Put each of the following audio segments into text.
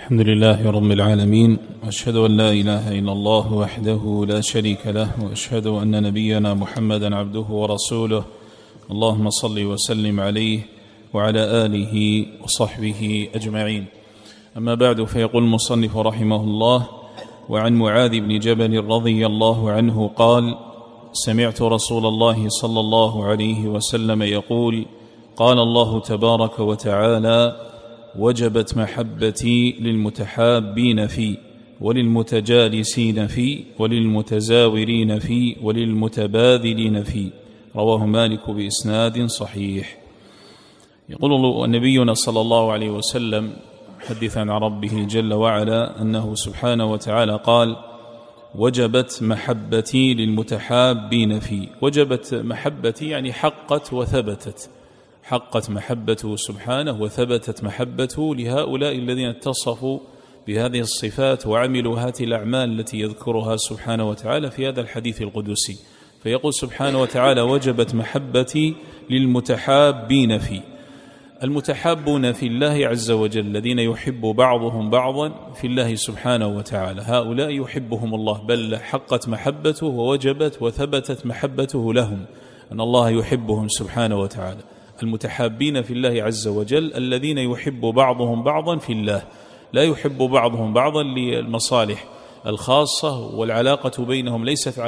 الحمد لله رب العالمين، وأشهد أن لا إله إلا الله وحده لا شريك له، وأشهد أن نبينا محمدا عبده ورسوله. اللهم صل وسلم عليه وعلى آله وصحبه أجمعين. أما بعد، فيقول المصنف رحمه الله: وعن معاذ بن جبل رضي الله عنه قال: سمعت رسول الله صلى الله عليه وسلم يقول: قال الله تبارك وتعالى: وجبت محبتي للمتحابين في، وللمتجالسين في، وللمتزاورين في، وللمتباذلين في. رواه مالك بإسناد صحيح. يقول نبينا صلى الله عليه وسلم حديثا عن ربه جل وعلا أنه سبحانه وتعالى قال: وجبت محبتي للمتحابين في. وجبت محبتي يعني حقت وثبتت، حقت محبته سبحانه وثبتت محبته لهؤلاء الذين اتصفوا بهذه الصفات وعملوا هذه الأعمال التي يذكرها سبحانه وتعالى في هذا الحديث القدسي. فيقول سبحانه وتعالى: وجبت محبتي للمتحابين في. المتحابون في الله عز وجل الذين يحب بعضهم بعضا في الله سبحانه وتعالى، هؤلاء يحبهم الله، بل حقت محبته ووجبت وثبتت محبته لهم، أن الله يحبهم سبحانه وتعالى. المتحابين في الله عز وجل الذين يحب بعضهم بعضا في الله، لا يحب بعضهم بعضا للمصالح الخاصة، والعلاقة بينهم ليست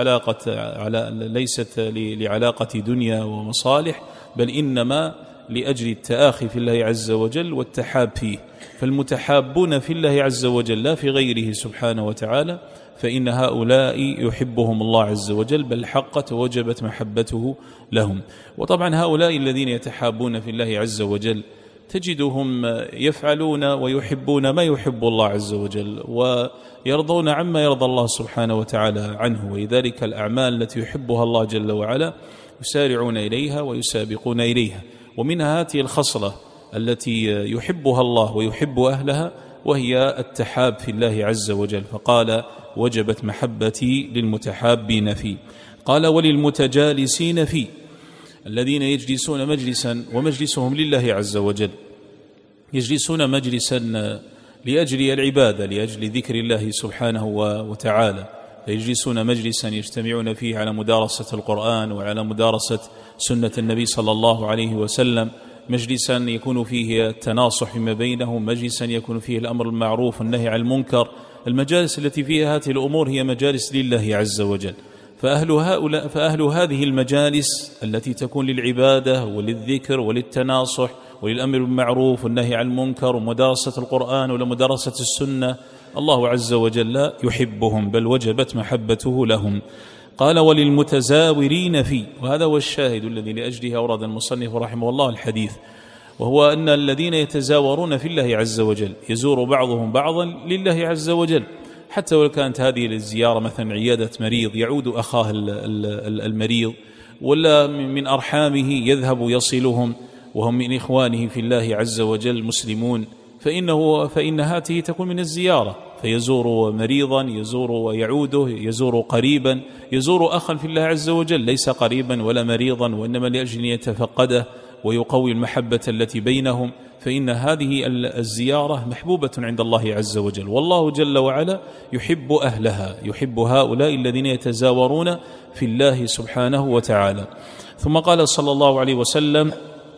لعلاقة دنيا ومصالح، بل إنما لأجل التآخي في الله عز وجل والتحاب فيه. فالمتحابون في الله عز وجل لا في غيره سبحانه وتعالى، فإن هؤلاء يحبهم الله عز وجل، بل حقت ووجبت محبته لهم. وطبعا هؤلاء الذين يتحابون في الله عز وجل تجدهم يفعلون ويحبون ما يحب الله عز وجل، ويرضون عما يرضى الله سبحانه وتعالى عنه، ولذلك الأعمال التي يحبها الله جل وعلا يسارعون إليها ويسابقون إليها. ومنها هذه الخصلة التي يحبها الله ويحب أهلها، وهي التحاب في الله عز وجل. فقال: وجبت محبتي للمتحابين فيه. قال: وللمتجالسين فيه، الذين يجلسون مجلسا ومجلسهم لله عز وجل، يجلسون مجلسا لأجل العبادة، لأجل ذكر الله سبحانه وتعالى، فيجلسون مجلسا يجتمعون فيه على مدارسة القرآن وعلى مدارسة سنة النبي صلى الله عليه وسلم، مجلسا يكون فيه التناصح فيما بينهم، مجلسا يكون فيه الأمر المعروف والنهي عن المنكر. المجالس التي فيها هذه الأمور هي مجالس لله عز وجل. فأهل هذه المجالس التي تكون للعبادة وللذكر وللتناصح وللأمر بالمعروف والنهي عن المنكر ومدارسة القرآن ولمدارسة السنة، الله عز وجل يحبهم، بل وجبت محبته لهم. قال: وللمتزاورين فيه. وهذا هو الشاهد الذي لأجله أورد المصنف رحمه الله الحديث، وهو أن الذين يتزاورون في الله عز وجل يزور بعضهم بعضا لله عز وجل، حتى ولو كانت هذه الزيارة مثلا عيادة مريض يعود أخاه المريض، ولا من أرحامه يذهب يصلهم وهم من إخوانه في الله عز وجل مسلمون، فإن هذه تكون من الزيارة. فيزور مريضا، يزور ويعوده، يزور قريبا، يزور أخا في الله عز وجل ليس قريبا ولا مريضا، وإنما لأجل أن يتفقده ويقوي المحبة التي بينهم. فإن هذه الزيارة محبوبة عند الله عز وجل، والله جل وعلا يحب أهلها، يحب هؤلاء الذين يتزاورون في الله سبحانه وتعالى. ثم قال صلى الله عليه وسلم: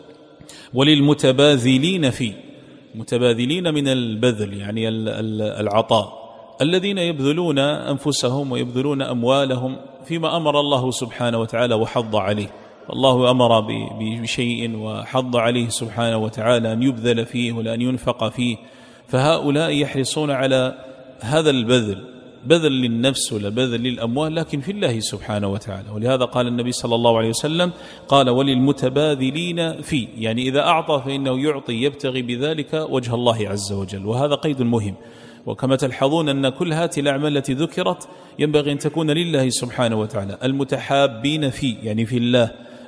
وللمتباذلين فيه. متباذلين من البذل يعني العطاء، الذين يبذلون أنفسهم ويبذلون أموالهم فيما أمر الله سبحانه وتعالى وحض عليه. الله أمر بشيء وحض عليه سبحانه وتعالى أن يبذل فيه ولا أن ينفق فيه، فهؤلاء يحرصون على هذا البذل، بذل للنفس ولا بذل للأموال، لكن في الله سبحانه وتعالى. ولهذا قال النبي صلى الله عليه وسلم: قال: وللمتباذلين فيه، يعني إذا أعطى فإنه يعطي يبتغي بذلك وجه الله عز وجل. وهذا قيد مهم. وكما تلحظون أن كل هذه الأعمال التي ذكرت ينبغي أن تكون لله سبحانه وتعالى. المتحابين فيه يعني في الله،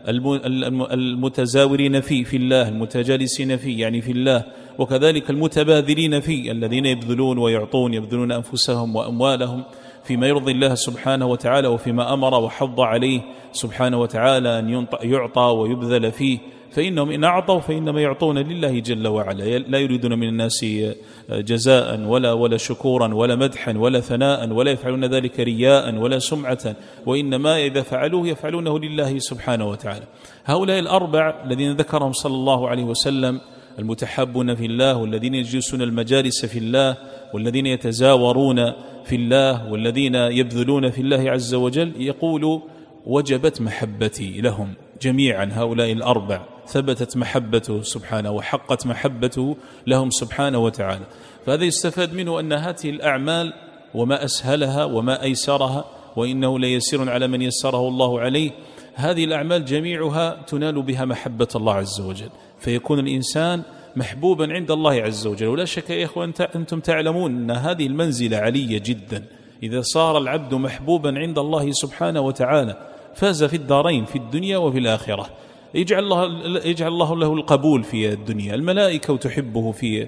المتزاورين فيه في الله، المتجالسين فيه يعني في الله، وكذلك المتباذلين فيه الذين يبذلون ويعطون، يبذلون أنفسهم وأموالهم فيما يرضي الله سبحانه وتعالى وفيما أمر وحض عليه سبحانه وتعالى أن يعطى ويبذل فيه، فإنهم إن أعطوا فإنما يعطون لله جل وعلا، لا يريدون من الناس جزاء ولا شكورا ولا مدحا ولا ثناء، ولا يفعلون ذلك رياء ولا سمعة، وإنما إذا فعلوه يفعلونه لله سبحانه وتعالى. هؤلاء الأربع الذين ذكرهم صلى الله عليه وسلم، المتحابون في الله، والذين يجلسون المجالس في الله، والذين يتزاورون في الله، والذين يبذلون في الله عز وجل، يقول وجبت محبتي لهم جميعا. هؤلاء الأربع ثبتت محبته سبحانه وحقت محبته لهم سبحانه وتعالى. فهذا يستفاد منه أن هذه الأعمال وما أسهلها وما أيسرها، وإنه ليسير على من يسره الله عليه، هذه الأعمال جميعها تنال بها محبة الله عز وجل، فيكون الإنسان محبوبا عند الله عز وجل. ولا شك يا إخوة أنتم تعلمون أن هذه المنزلة علية جدا. إذا صار العبد محبوبا عند الله سبحانه وتعالى فاز في الدارين، في الدنيا وفي الآخرة. يجعل الله له القبول في الدنيا، الملائكة تحبه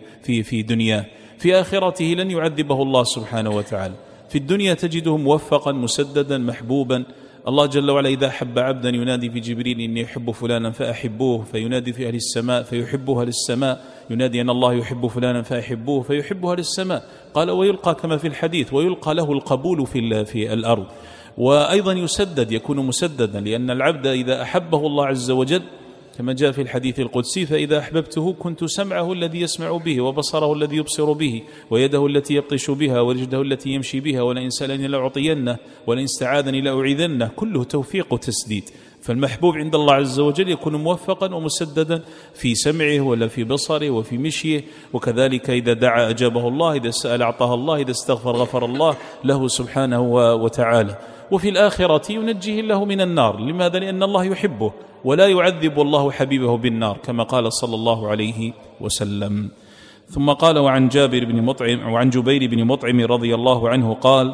في دنياه، في آخرته لن يعذبه الله سبحانه وتعالى. في الدنيا تجده موفقا مسددا محبوبا. الله جل وعلا إذا أحب عبدا ينادي في جبريل إني أحب فلانا فأحبوه، فينادي في أهل السماء فيحبها للسماء، ينادي أن الله يحب فلانا فأحبوه فيحبها للسماء. قال ويلقى كما في الحديث ويلقى له القبول في الأرض. وأيضا يسدد، يكون مسددا، لأن العبد إذا أحبه الله عز وجل كما جاء في الحديث القدسي فإذا أحببته كنت سمعه الذي يسمع به، وبصره الذي يبصر به، ويده التي يبطش بها، ورجله التي يمشي بها، ولئن سألني لأعطينه، ولئن استعاذني لأعيذنه. كله توفيق وتسديد. فالمحبوب عند الله عز وجل يكون موفقا ومسددا في سمعه ولا في بصره وفي مشيه، وكذلك إذا دعا أجابه الله، إذا سأل أعطاه الله، إذا استغفر غفر الله له سبحانه وتعالى. وفي الآخرة ينجيه الله من النار. لماذا؟ لأن الله يحبه، ولا يعذب الله حبيبه بالنار كما قال صلى الله عليه وسلم. ثم قال وعن جبير بن مطعم رضي الله عنه قال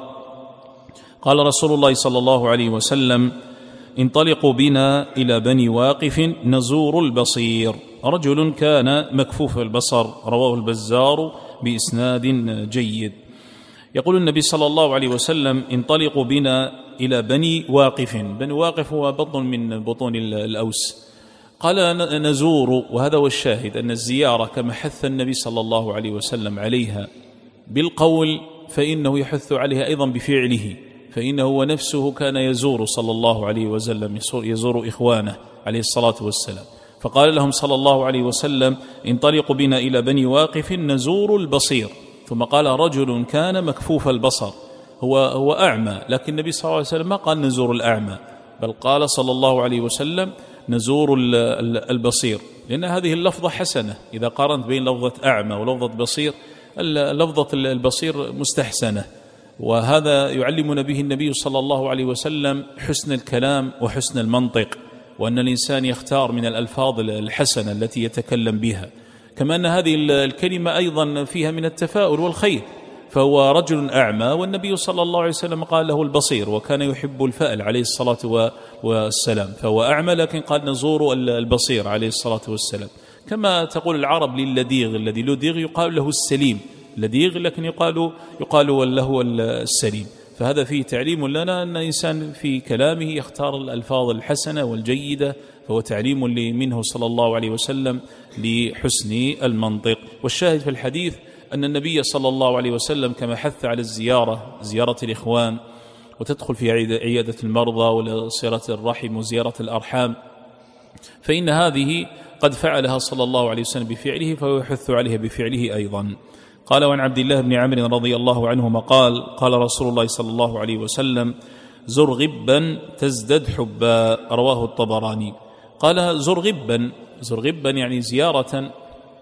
قال رسول الله صلى الله عليه وسلم انطلقوا بنا إلى بني واقف نزور البصير. رجل كان مكفوف البصر، رواه البزار بإسناد جيد. يقول النبي صلى الله عليه وسلم انطلقوا بنا إلى بني واقف. بني واقف هو بطن من بطون الأوس. قال نزور، وهذا هو الشاهد، أن الزيارة كما حث النبي صلى الله عليه وسلم عليها بالقول فإنه يحث عليها أيضا بفعله، فإنه ونفسه كان يزور صلى الله عليه وسلم، يزور إخوانه عليه الصلاة والسلام. فقال لهم صلى الله عليه وسلم انطلقوا بنا إلى بني واقف نزور البصير. ثم قال رجل كان مكفوف البصر، هو أعمى، لكن النبي صلى الله عليه وسلم ما قال نزور الأعمى، بل قال صلى الله عليه وسلم نزور البصير، لأن هذه اللفظة حسنة. إذا قارنت بين لفظة أعمى ولفظة بصير، لفظة البصير مستحسنة. وهذا يعلمنا به النبي صلى الله عليه وسلم حسن الكلام وحسن المنطق، وأن الإنسان يختار من الألفاظ الحسنة التي يتكلم بها. كما أن هذه الكلمة أيضا فيها من التفاؤل والخير. فهو رجل أعمى، والنبي صلى الله عليه وسلم قال له البصير، وكان يحب الفأل عليه الصلاة والسلام، فهو أعمى لكن قال نزور البصير عليه الصلاة والسلام. كما تقول العرب للديغ، الذي لديغ يقال له السليم، لديغ لكن يقال له السليم. فهذا فيه تعليم لنا أن الإنسان في كلامه يختار الألفاظ الحسنة والجيدة، فهو تعليم منه صلى الله عليه وسلم لحسن المنطق. والشاهد في الحديث أن النبي صلى الله عليه وسلم كما حث على زيارة الإخوان، وتدخل في عيادة المرضى وصلة الرحم وزيارة الأرحام، فإن هذه قد فعلها صلى الله عليه وسلم بفعله، فهو يحث عليها بفعله أيضا. قال وعن عبد الله بن عمرو رضي الله عنهما قال رسول الله صلى الله عليه وسلم زر غبا تزدد حبا، رواه الطبراني. قال زر غبا يعني زيارة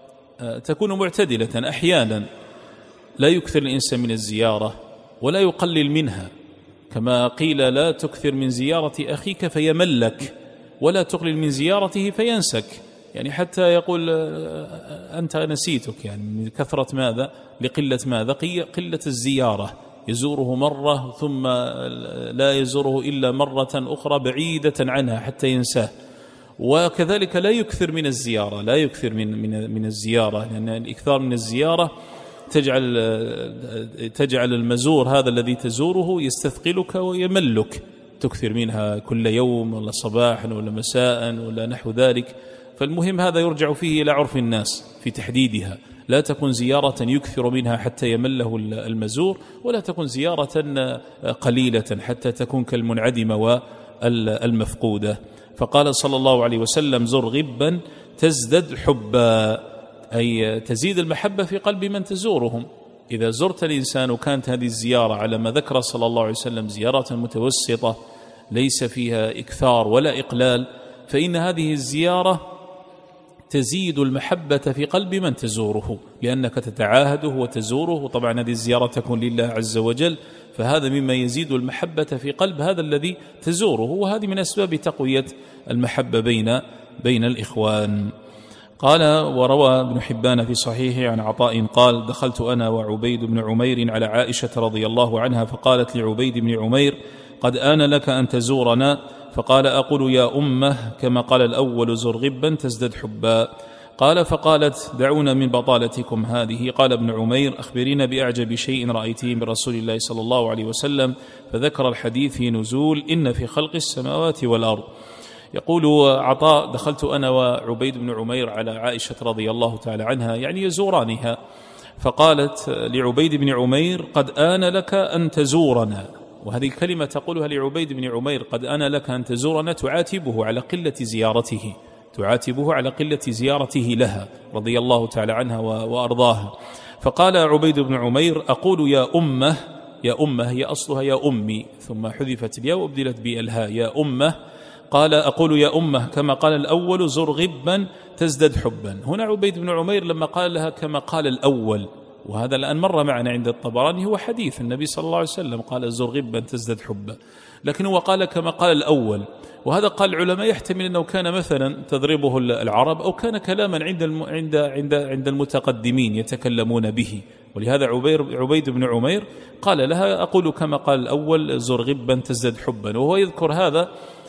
تكون معتدلة، أحيانا لا يكثر الإنسان من الزيارة ولا يقلل منها، كما قيل لا تكثر من زيارة أخيك فيملك، ولا تقلل من زيارته فينسك، يعني حتى يقول أنت نسيتك، يعني من كثرة ماذا؟ لقلة ماذا؟ قلة الزيارة، يزوره مرة ثم لا يزوره إلا مرة أخرى بعيدة عنها حتى ينساه. وكذلك لا يكثر من الزيارة، لا يكثر من الزيارة، لأن الإكثار من الزيارة تجعل المزور هذا الذي تزوره يستثقلك ويملك، تكثر منها كل يوم ولا صباحا ولا مساء ولا نحو ذلك. فالمهم هذا يرجع فيه إلى عرف الناس في تحديدها، لا تكن زيارة يكثر منها حتى يمله المزور، ولا تكن زيارة قليلة حتى تكون كالمنعدمة والمفقودة. فقال صلى الله عليه وسلم: زر غبا تزدد حبا، أي تزيد المحبة في قلب من تزورهم. إذا زرت الإنسان وكانت هذه الزيارة على ما ذكر صلى الله عليه وسلم زيارة متوسطة ليس فيها إكثار ولا إقلال، فإن هذه الزيارة تزيد المحبة في قلب من تزوره، لأنك تتعاهده وتزوره، وطبعا هذه الزيارة تكون لله عز وجل، فهذا مما يزيد المحبة في قلب هذا الذي تزوره، وهذه من أسباب تقوية المحبة بين الإخوان. قال: وروى ابن حبان في صحيحه عن عطاء قال: دخلت أنا وعبيد بن عمير على عائشة رضي الله عنها، فقالت لعبيد بن عمير: قد آن لك أن تزورنا. فقال: أقول يا أمه كما قال الأول: زر غبا تزدد حبا. قال: فقالت: دعونا من بطالتكم هذه. قال ابن عمير: أخبرين بأعجب شيء رأيته من رسول الله صلى الله عليه وسلم، فذكر الحديث في نزول إن في خلق السماوات والأرض. يقول عطاء: دخلت أنا وعبيد بن عمير على عائشة رضي الله تعالى عنها، يعني يزورانها، فقالت لعبيد بن عمير: قد آن لك أن تزورنا. وهذه الكلمة تقولها لعبيد بن عمير: قد آن لك أن تزورنا، تعاتبه على قلة زيارته، تعاتبه على قلة زيارته لها رضي الله تعالى عنها وأرضاها. فقال عبيد بن عمير: أقول يا أمه. يا أمه هي أصلها يا أمي، ثم حذفت الياء وابدلت بالهاء، يا أمه. قال: أقول يا أمه كما قال الأول: زر غبا تزدد حبا. هنا عبيد بن عمير لما قال لها كما قال الأول، وهذا الآن مر معنا عند الطبراني، هو حديث النبي صلى الله عليه وسلم قال: زر غبا تزدد حبا، لكن هو قال كما قال الأول. وهذا قال العلماء يحتمل أنه كان مثلا تضربه العرب، أو كان كلاما عند المتقدمين يتكلمون به، ولهذا عبيد بن عمير قال لها: أقول كما قال الأول: زر غبا تزدد حبا. وهو يذكر هذا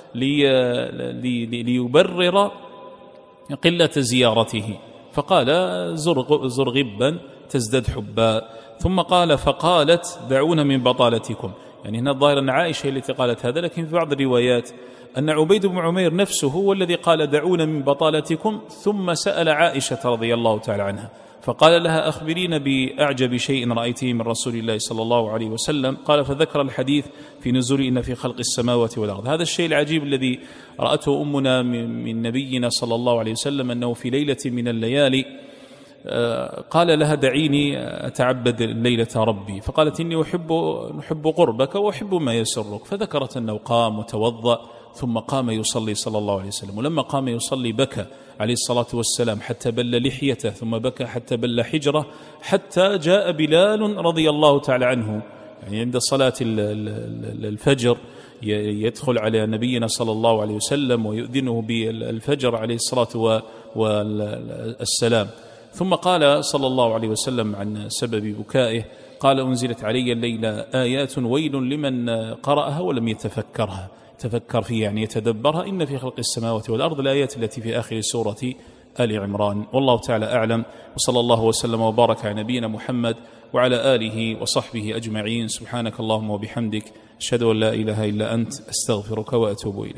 ليبرر قلة زيارته، فقال: زر غبا تزدد حبا. ثم قال: فقالت: دعونا من بطالتكم. يعني هنا الظاهر أن عائشة التي قالت هذا، لكن في بعض الروايات أن عبيد بن عمير نفسه هو الذي قال: دعونا من بطالتكم، ثم سأل عائشة رضي الله تعالى عنها فقال لها: أخبرين بأعجب شيء رأيته من رسول الله صلى الله عليه وسلم. قال: فذكر الحديث في نزول إن في خلق السماوات والأرض. هذا الشيء العجيب الذي رأته أمنا من نبينا صلى الله عليه وسلم، أنه في ليلة من الليالي قال لها: دعيني أتعبد الليلة ربي. فقالت: إني أحب قربك وأحب ما يسرك. فذكرت أنه قام وتوضأ ثم قام يصلي صلى الله عليه وسلم، ولما قام يصلي بكى عليه الصلاة والسلام حتى بل لحيته، ثم بكى حتى بل حجره، حتى جاء بلال رضي الله تعالى عنه، يعني عند صلاة الفجر يدخل على نبينا صلى الله عليه وسلم ويؤذنه بالفجر عليه الصلاة والسلام. ثم قال صلى الله عليه وسلم عن سبب بكائه: قال: أنزلت علي الليلة آيات ويل لمن قرأها ولم يتفكرها. تفكر فيها يعني يتدبرها. إن في خلق السماوات والأرض الآيات التي في آخر سورة آل عمران. والله تعالى أعلم، وصلى الله وسلم وبارك على نبينا محمد وعلى آله وصحبه أجمعين. سبحانك اللهم وبحمدك، أشهد أن لا إله إلا أنت، أستغفرك وأتوب إليك.